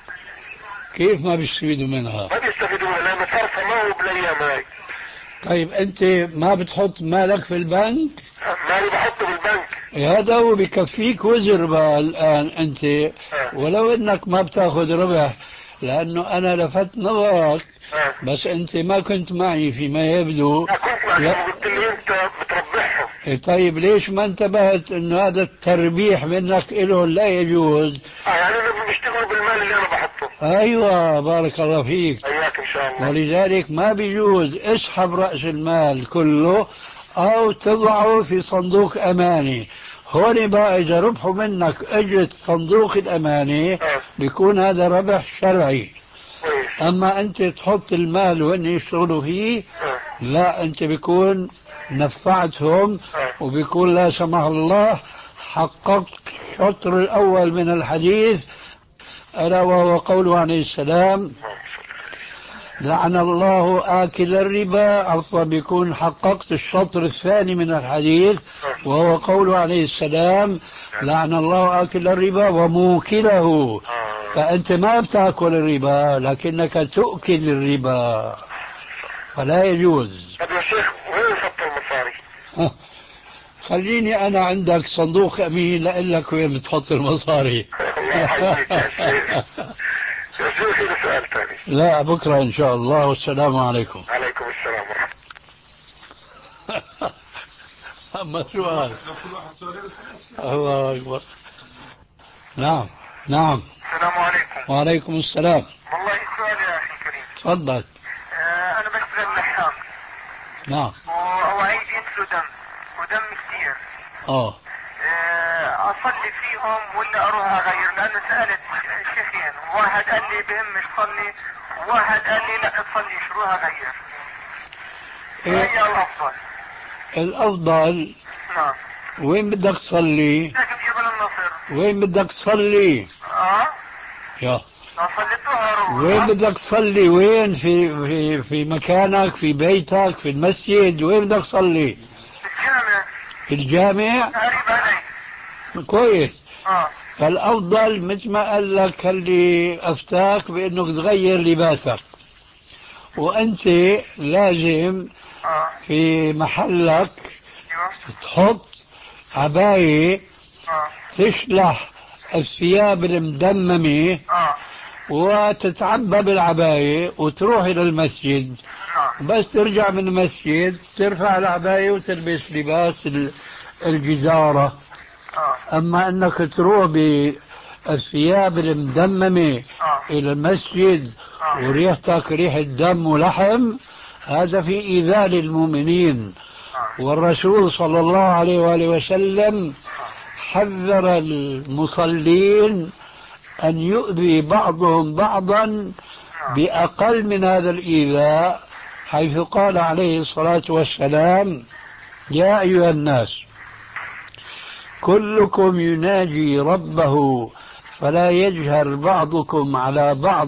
كيف ما بيستفيدوا منها؟ ما بيستفيدوا منها لان صرفها ما هو بالايام هاي. طيب انت ما بتحط مالك في البنك؟ مالي بحطه بالبنك. هذا هو بكفيك وزر بقى الان انت. أه. ولو انك ما بتاخذ ربح لانه انا لفت نظرك. أه. بس انت ما كنت معي فيما يبدو. لا كنت معك وقلت لي انت بتربحهم. طيب ليش ما انتبهت انه هذا التربيح منك له لا يجوز؟ اه يعني انهم بيشتغلوا بالمال اللي انا بحطه. ايوه بارك الله فيك. اياك ان شاء الله. ولذلك ما بيجوز اسحب رأس المال كله او تضعه في صندوق اماني. هون بقى اذا ربحوا منك اجت صندوق الاماني أه. بيكون هذا ربح شرعي. كويس. اما انت تحط المال وين يشتغلوا فيه أه. لا انت بيكون نفعتهم. أه. وبيكون لا سمح الله حققت الشطر الاول من الحديث الا وهو قوله عليه السلام لعن الله آكل الربا. عفوا بيكون حققت الشطر الثاني من الحديث وهو قوله عليه السلام لعن الله آكل الربا وموكله. فأنت ما بتأكل الربا لكنك تؤكل الربا فلا يجوز. طب يا شيخ وين حط المصاري؟ خليني أنا عندك صندوق أمين لأقول لك وين بتحط المصاري. الله يحييك يا شيخ. يا شيخ لي سؤال ثاني. لا بكرة إن شاء الله. والسلام عليكم. عليكم السلام ورحمة الله. أما سؤال. الله أكبر. نعم نعم. السلام عليكم. وعليكم السلام. والله سؤال يا أخي الكريم. تفضل. آه أنا بشتغل لحام. نعم. وأوعيد ينزلوا دم ودم كثير. اه اصلي فيهم ولا اروح اغير؟ لانه سالت شيخين واحد قال لي بهمش صلي وواحد قال لي لا تصليش روح اغير. إيه؟ هي الافضل. الافضل. نعم. وين بدك تصلي؟ لكن جبل النصر. وين بدك تصلي؟ اه يا اصلي الظهر. وين بدك تصلي؟ وين في في في مكانك في بيتك في المسجد؟ وين بدك تصلي؟ في الجامع. في الجامع؟ قريب علي. كويس. اه فالافضل مثل ما قال لك اللي افتاك بانك تغير لباسك. وانت لازم اه في محلك ايوه تحط عباية اه تشلح الثياب المدممة اه وتتعبى بالعباية وتروح إلى المسجد. نعم. بس ترجع من المسجد ترفع العباية وتلبس لباس الجزارة. اه أما أنك تروح بالثياب المدممة آه. إلى المسجد آه. وريحتك ريحة دم ولحم هذا في إيذاء للمؤمنين. آه. والرسول صلى الله عليه وآله وسلم حذر المصلين أن يؤذي بعضهم بعضا بأقل من هذا الإيذاء حيث قال عليه الصلاة والسلام يا أيها الناس كلكم يناجي ربه فلا يجهر بعضكم على بعض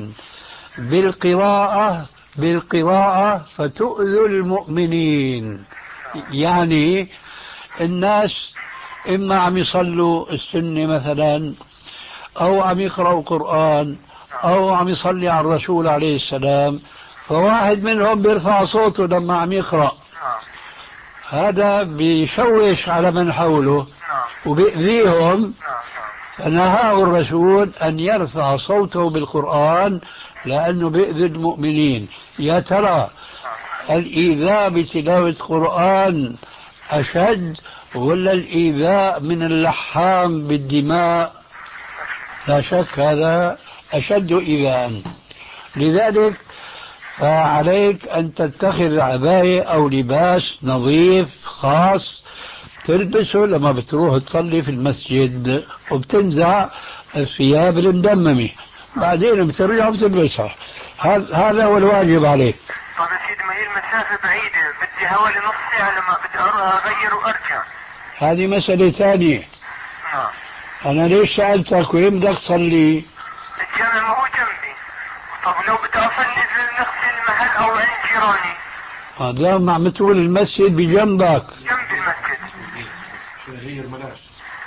بالقراءة بالقراءة فتؤذوا المؤمنين. يعني الناس إما عم يصلوا السنة مثلا أو عم يقرأوا قرآن أو عم يصلي على الرسول عليه السلام فواحد منهم بيرفع صوته لما عم يقرأ هذا بيشوش على من حوله وبيأذيهم. فنهاه الرسول أن يرفع صوته بالقرآن لأنه بيأذي المؤمنين. يا ترى الإيذاء بتلاوة قرآن أشد ولا الإيذاء من اللحام بالدماء؟ لا شك هذا أشد إيذاء. لذلك فعليك أن تتخذ عباية أو لباس نظيف خاص تلبسه لما بتروح تصلي في المسجد، وبتنزع الثياب المدممة بعدين بترجع بتلبسها. هذا هو الواجب عليك. طب يا سيدي، ما هي المسافة بعيدة، بدي حوالي نص ساعة لما بدي أغير وأرجع. هذه مسألة ثانية. نعم. أنا ليش سألتك وين بدك تصلي؟ الجامع ما هو جنبي. طب لو بدي أصلي في نفس المحل أو عند جيراني؟ هذا مع متقول المسجد بجنبك. جنب المسجد. غير ملاش.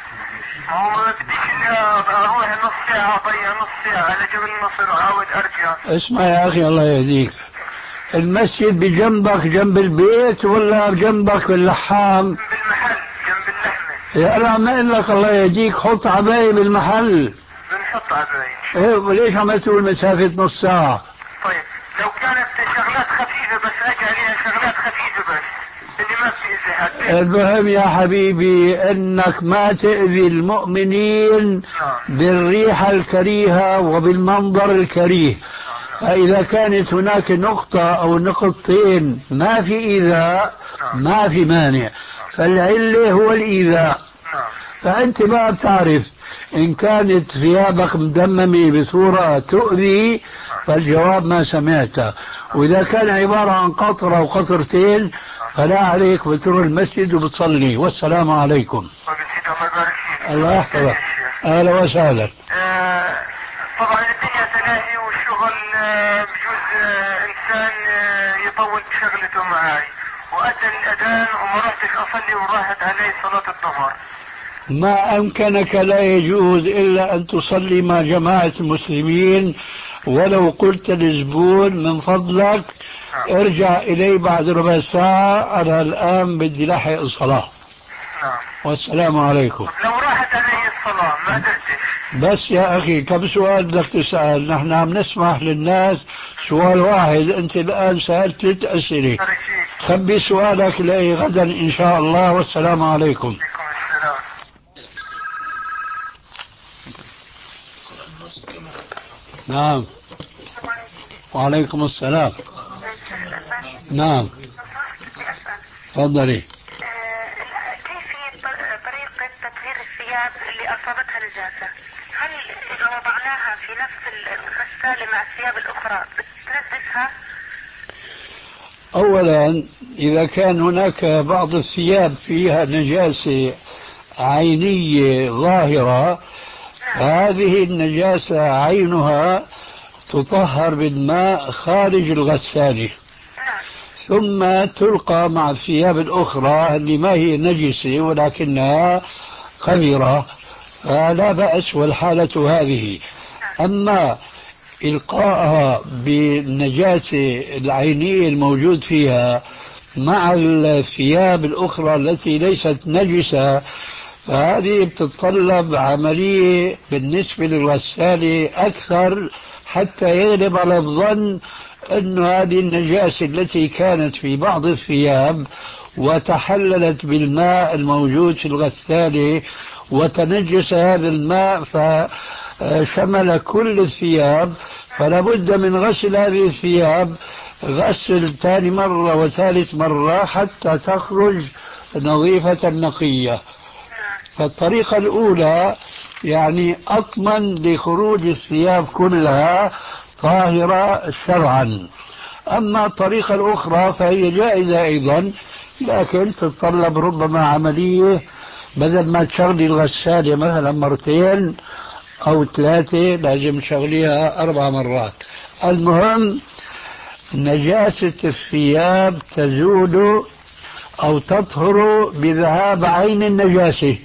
هو ما بديش أروح نص ساعة أضيع نص ساعة على جبل النصر وأعود أرجع. اسمع يا أخي الله يهديك، المسجد بجنبك جنب البيت ولا جنبك باللحام؟ جنب المحل، جنب اللحمة. يا أنا عم أقول لك الله يهديك حط عباية بالمحل. بنحط عباية. إيه وليش عم تقول مسافة نص ساعة؟ طيب لو كانت شغلات خفيفة بس أجي عليها شغلات خفيفة بس اللي ما بتأذي حد. المهم يا حبيبي أنك ما تأذي المؤمنين بالريحة الكريهة وبالمنظر الكريه. فإذا كانت هناك نقطة أو نقطتين ما في إيذاء ما في مانع، فالعلة هو الإيذاء. فأنت ما بتعرف إن كانت ثيابك مدممة بصورة تؤذي، فالجواب ما سمعته. وإذا كان عبارة عن قطرة أو قطرتين فلا عليك، بتروح المسجد وبتصلي. والسلام عليكم. الله يحفظك. أهلا وسهلا. آه طبعا الدنيا تلاهي والشغل آه بجوز آه إنسان آه يطول بشغلته معاي، وأذن الأذان وما رحتش أصلي وراحت علي صلاة الظهر. ما أمكنك لا يجوز إلا أن تصلي مع جماعة المسلمين، ولو قلت للزبون من فضلك ارجع إلي بعد ربع ساعة، أنا الآن بدي لحق الصلاة. نعم. والسلام عليكم. لو راحت علي الصلاة ما قدرتش. بس يا أخي كم سؤال بدك تسأل؟ نحن عم نسمح للناس سؤال واحد، أنت الآن سألت ثلاث أسئلة. خبي سؤالك لي غدا إن شاء الله. والسلام عليكم. نعم. وعليكم السلام. نعم. تفضلي. كيفية طريقة تطهير الثياب اللي أصابتها نجاسة؟ هل إذا وضعناها في نفس الغسالة مع الثياب الأخرى بتنجسها؟ أولا إذا كان هناك بعض الثياب فيها نجاسة عينية ظاهرة، هذه النجاسة عينها تطهر بالماء خارج الغسالة، ثم تلقى مع الثياب الأخرى اللي ما هي نجسة ولكنها قذرة، فلا بأس والحالة هذه. أما إلقاءها بالنجاسة العينية الموجود فيها مع الثياب الأخرى التي ليست نجسة، فهذه بتتطلب عملية بالنسبة للغسالة أكثر حتى يغلب على الظن أن هذه النجاسة التي كانت في بعض الثياب وتحللت بالماء الموجود في الغسالة وتنجس هذا الماء فشمل كل الثياب، فلا بد من غسل هذه الثياب غسل ثاني مرة وثالث مرة حتى تخرج نظيفة نقية. فالطريقة الأولى يعني أضمن لخروج الثياب كلها طاهرة شرعا. أما الطريقة الأخرى فهي جائزة أيضا، لكن تتطلب ربما عملية بدل ما تشغلي الغسالة مثلا مرتين أو ثلاثة لازم تشغليها أربع مرات. المهم نجاسة الثياب تزول أو تطهر بذهاب عين النجاسة،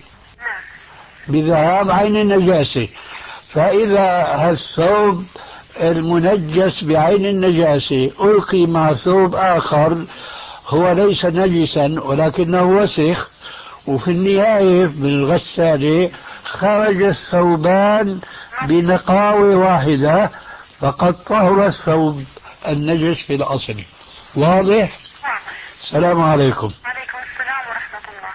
بذهاب عين النجاسة. فإذا الثوب المنجس بعين النجاسة ألقي مع ثوب آخر هو ليس نجسا ولكنه وسخ، وفي النهاية بالغسالة خرج الثوبان بنقاوة واحدة، فقد طهر الثوب النجس في الأصل. واضح؟ السلام عليكم. وعليكم السلام ورحمة الله.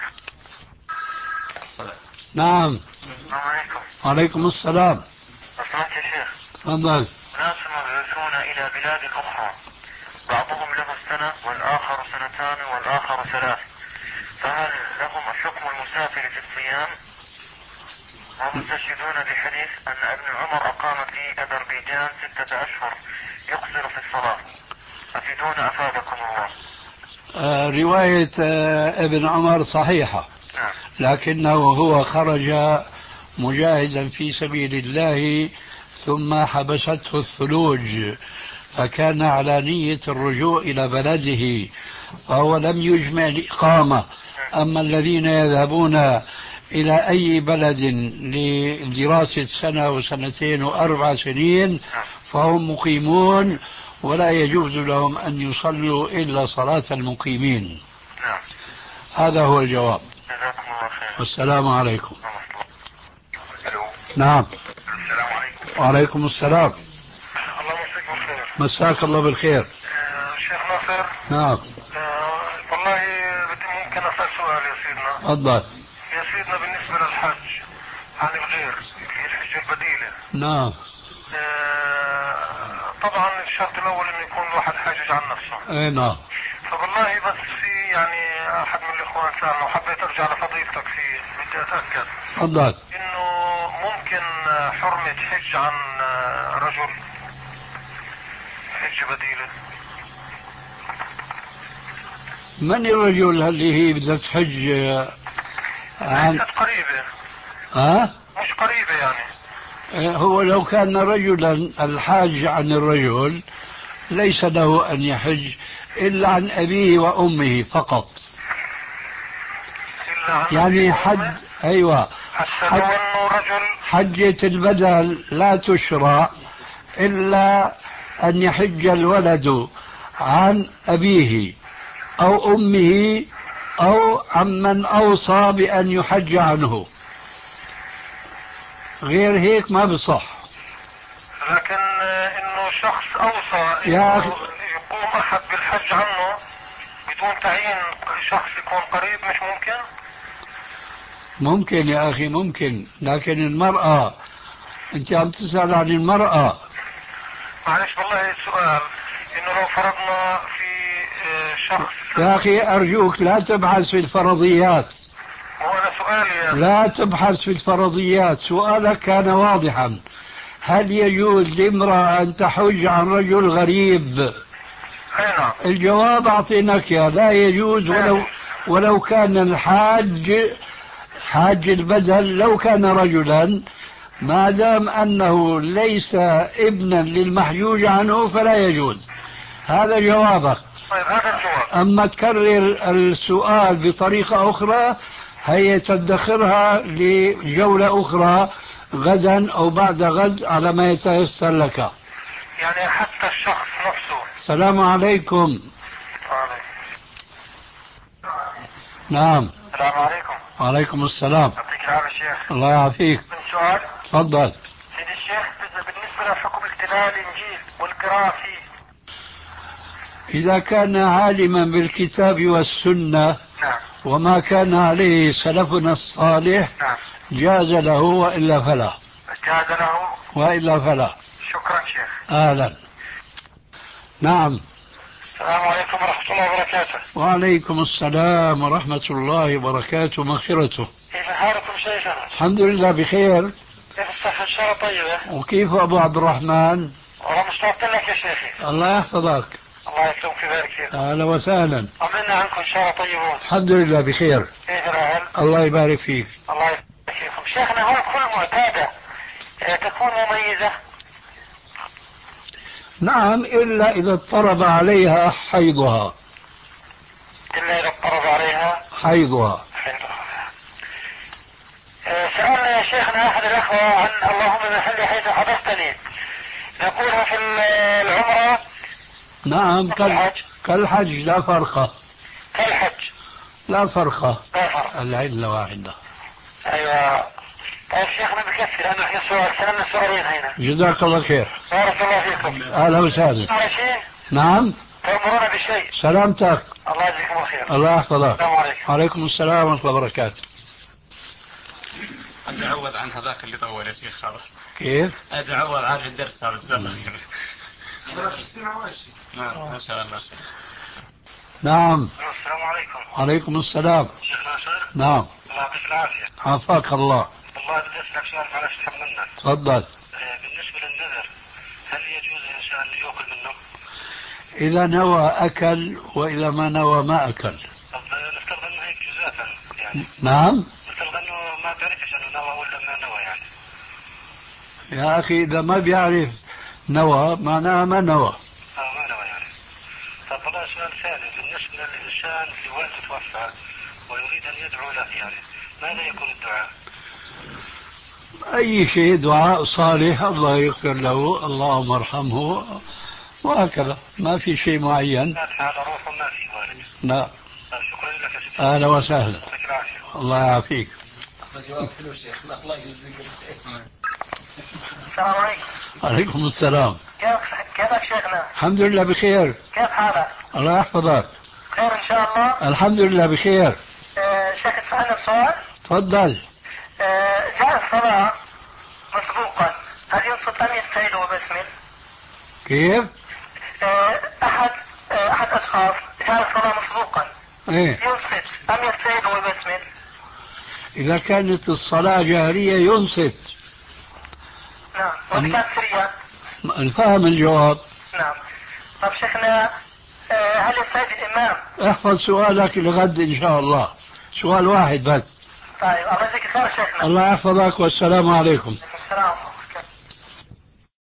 نعم. السلام عليكم. وعليكم السلام. أسمعت يا شيخ. تفضل. ناس مبعوثون إلى بلاد أخرى سنة والآخر سنتان والآخر ثلاث، فهل لهم حكم المسافر في الصيام؟ ومستشهدون بحديث أن ابن عمر أقام في أذربيجان ستة أشهر يقصر في الصلاة، أفيدون أفادكم الله. آه رواية آه ابن عمر صحيحة، نعم. لكنه هو خرج مجاهدا في سبيل الله ثم حبسته الثلوج، فكان على نية الرجوع إلى بلده، فهو لم يجمع الإقامة. أما الذين يذهبون إلى أي بلد لدراسة سنة وسنتين وأربع سنين فهم مقيمون، ولا يجوز لهم أن يصلوا إلا صلاة المقيمين. نعم. هذا هو الجواب. جزاكم الله خير. والسلام عليكم. ألو. نعم. السلام عليكم. وعليكم السلام. الله يمسيك بالخير. مساك الله بالخير. آه شيخ ناصر. نعم. آه والله بدي ممكن أسأل سؤال يا سيدنا. تفضل. يا سيدنا بالنسبة للحج عن الغير في الحجة البديلة. نعم. آه طبعا الشرط الأول إنه يكون الواحد حاجج عن نفسه. اي نعم. فوالله بس في يعني أحد من الإخوان سألنا وحبيت أرجع لفضيلتك في بدي أتأكد. تفضل. إنه ممكن حرمة حج عن رجل حج بديلة. من الرجل اللي هي بدها تحج عن ليست قريبة. ها؟ مش قريبة يعني. هو لو كان رجلا الحاج عن الرجل ليس له أن يحج إلا عن أبيه وأمه فقط. إلا عن يعني حج، أيوة، حتى لو أنه رجل حجة البدل لا تشرع إلا أن يحج الولد عن أبيه أو أمه أو عمن أوصى بأن يحج عنه، غير هيك ما بصح. لكن إنه شخص أوصى يا إنه يقوم أحد بالحج عنه بدون تعيين شخص يكون قريب، مش ممكن؟ ممكن يا أخي ممكن، لكن المرأة، أنت عم تسأل عن المرأة. معلش والله السؤال إنه لو فرضنا في شخص. يا أخي أرجوك لا تبحث في الفرضيات. هو أنا سؤالي يعني. لا تبحث في الفرضيات، سؤالك كان واضحا. هل يجوز لامرأة أن تحج عن رجل غريب؟ أي نعم. الجواب أعطيناك يا لا يجوز، ولو ولو كان الحاج حاج البدل لو كان رجلا، ما دام أنه ليس ابنا للمحجوج عنه فلا يجوز. هذا جوابك. طيب هذا الجواب. أما تكرر السؤال بطريقة أخرى هي تدخرها لجولة أخرى غدا أو بعد غد على ما يتيسر لك. يعني حتى الشخص نفسه. السلام عليكم. عليكم. نعم. السلام عليكم. وعليكم السلام. يعطيك العافية شيخ. الله يعافيك. من سؤال. تفضل. سيدي الشيخ بالنسبة لحكم اقتناء الإنجيل والقراءة فيه. إذا كان عالما بالكتاب والسنة نعم. وما كان عليه سلفنا الصالح نعم. جاز له وإلا فلا. جاز له وإلا فلا. شكرا شيخ. أهلا. نعم. السلام عليكم ورحمة الله وبركاته. وعليكم السلام ورحمة الله وبركاته مغفرته. كيف حالكم شيخنا؟ الحمد لله بخير. كيف الصحة إن شاء الله طيبة؟ وكيف أبو عبد الرحمن؟ والله مشتاق لك يا شيخي. الله يحفظك. الله يسلمك ويبارك فيك. أهلا وسهلا. طمنا عنكم إن شاء الله طيبون. الحمد لله بخير. كيف الأهل؟ الله يبارك فيك. الله يبارك فيكم. شيخنا هل كل معتادة تكون مميزة؟ نعم، إلا إذا اضطرب عليها حيضها. إلا إذا اضطرب عليها حيضها. حيضها. سألنا يا شيخنا أحد الأخوة عن اللهم محلي حيث حدثتني، نقولها في العمرة. نعم كالحج. كالحج لا فرق. كالحج لا فرق. لا فرق. العلة واحدة. أيوة. طيب شيخنا بكفي لأنه احنا سؤال سلمنا سؤالين هنا. جزاك الله خير. بارك الله فيكم. أهلا وسهلا. على شيء؟ نعم. تأمرون بشيء؟ سلامتك. الله يجزيكم الخير. الله يحفظك. السلام عليكم. وعليكم السلام ورحمة الله وبركاته. أتعوض عن هذاك اللي طول يا شيخ هذا. كيف؟ أتعوض عن الدرس هذا. ما شاء الله. ما شاء الله. نعم. السلام عليكم. عليكم السلام. شيخ ناصر. نعم. الله يعطيك العافية. عافاك الله. والله بدي أسألك سؤال معلش تحملنا. تفضل. بالنسبة للنذر هل يجوز الإنسان أن يأكل منه؟ إذا نوى أكل وإذا ما نوى ما أكل. طب نفترض أنه هيك جزافا يعني. نعم. نفترض أنه ما بيعرفش أنه نوى ولا ما نوى يعني. يا أخي إذا ما بيعرف نوى معناها ما نوى. اه ما نوى يعني. طب والله سؤال ثاني بالنسبة للإنسان اللي والده توفى ويريد أن يدعو له يعني ماذا يكون الدعاء؟ أي شيء دعاء صالح الله يغفر له اللهم ارحمه وهكذا ما في شيء معين. فاتحة على روحه ما في والد. لا. شكرا لك يا سيدي. أهلا وسهلا. الله يعافيك. الله يجزيك الخير. السلام عليكم. عليكم السلام. كيف كيفك شيخنا؟ الحمد لله بخير. كيف حالك؟ الله يحفظك. خير ان شاء الله. الحمد لله بخير. آه شيخ تسألنا بسؤال؟ تفضل. آه جاء الصلاة مسبوقا هل ينصت أم يستعيد وبسمل؟ كيف؟ آه أحد آه أحد أشخاص جاء الصلاة مسبوقا. إيه؟ ينصت أم يستعيد وبسمل؟ إذا كانت الصلاة جاهرية ينصت. نعم. وإذا كانت سرية؟ الفهم الجواب. نعم. طب شيخنا آه هل يستعيد الإمام؟ احفظ سؤالك لغد إن شاء الله. سؤال واحد بس. طيب الله يجزيك خير شيخنا. الله يحفظك والسلام عليكم. السلام.